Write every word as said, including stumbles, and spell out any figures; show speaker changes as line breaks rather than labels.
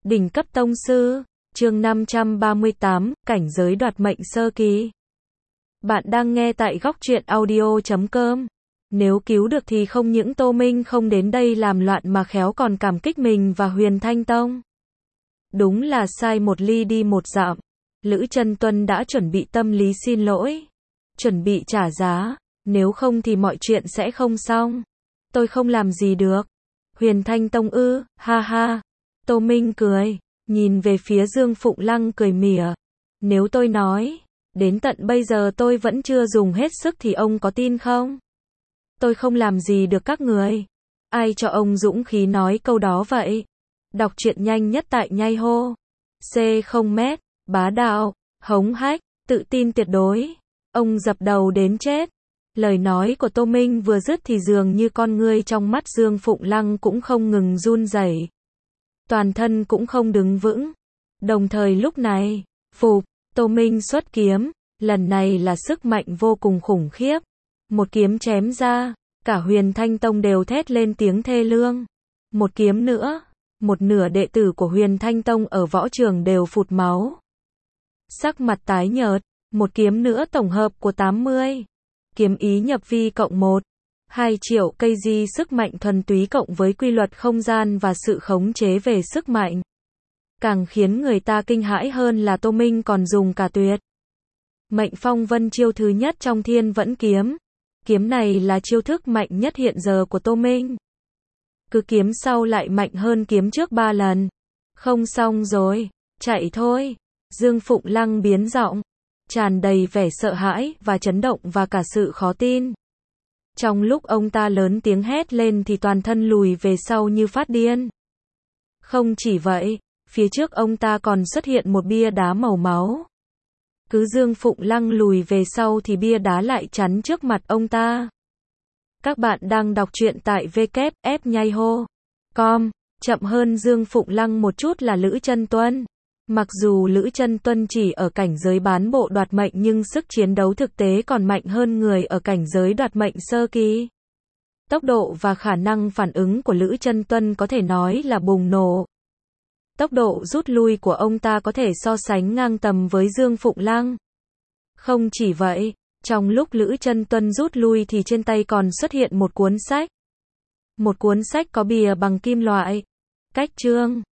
Đỉnh cấp tông sư, chương năm trăm ba mươi tám, cảnh giới đoạt mệnh sơ kỳ. Bạn đang nghe tại góc truyện audio chấm com. Nếu cứu được thì không những Tô Minh không đến đây làm loạn mà khéo còn cảm kích mình và Huyền Thanh Tông. Đúng là sai một ly đi một dặm. Lữ Chân Tuân đã chuẩn bị tâm lý xin lỗi, chuẩn bị trả giá, nếu không thì mọi chuyện sẽ không xong. Tôi không làm gì được. Huyền Thanh Tông ư, ha ha. Tô Minh cười, nhìn về phía Dương Phụng Lăng cười mỉa. Nếu tôi nói, đến tận bây giờ tôi vẫn chưa dùng hết sức thì ông có tin không? Tôi không làm gì được các người. Ai cho ông dũng khí nói câu đó vậy? Đọc truyện nhanh nhất tại Nhai Hô. C không mét, bá đạo, hống hách, tự tin tuyệt đối. Ông dập đầu đến chết. Lời nói của Tô Minh vừa dứt thì dường như con ngươi trong mắt Dương Phụng Lăng cũng không ngừng run rẩy. Toàn thân cũng không đứng vững. Đồng thời lúc này, phụp, Tô Minh xuất kiếm, lần này là sức mạnh vô cùng khủng khiếp. Một kiếm chém ra, cả Huyền Thanh Tông đều thét lên tiếng thê lương. Một kiếm nữa, một nửa đệ tử của Huyền Thanh Tông ở võ trường đều phụt máu. Sắc mặt tái nhợt, một kiếm nữa tổng hợp của tám mươi. Kiếm ý nhập vi cộng một. hai triệu cây di sức mạnh thuần túy cộng với quy luật không gian và sự khống chế về sức mạnh. Càng khiến người ta kinh hãi hơn là Tô Minh còn dùng cả tuyệt mệnh phong vân chiêu thứ nhất trong Thiên Vẫn Kiếm. Kiếm này là chiêu thức mạnh nhất hiện giờ của Tô Minh. Cứ kiếm sau lại mạnh hơn kiếm trước ba lần. Không xong rồi, chạy thôi. Dương Phụng Lăng biến giọng, tràn đầy vẻ sợ hãi và chấn động và cả sự khó tin. Trong lúc ông ta lớn tiếng hét lên thì toàn thân lùi về sau như phát điên. Không chỉ vậy, phía trước ông ta còn xuất hiện một bia đá màu máu. Cứ Dương Phụng Lăng lùi về sau thì bia đá lại chắn trước mặt ông ta. Các bạn đang đọc truyện tại W W W Nhai Hô chấm com. Chậm hơn Dương Phụng Lăng một chút là Lữ Chân Tuân. Mặc dù Lữ Chân Tuân chỉ ở cảnh giới bán bộ đoạt mệnh nhưng sức chiến đấu thực tế còn mạnh hơn người ở cảnh giới đoạt mệnh sơ kỳ. Tốc độ và khả năng phản ứng của Lữ Chân Tuân có thể nói là bùng nổ. Tốc độ rút lui của ông ta có thể so sánh ngang tầm với Dương Phụng Lăng. Không chỉ vậy, trong lúc Lữ Chân Tuân rút lui thì trên tay còn xuất hiện một cuốn sách. Một cuốn sách có bìa bằng kim loại. Cách chương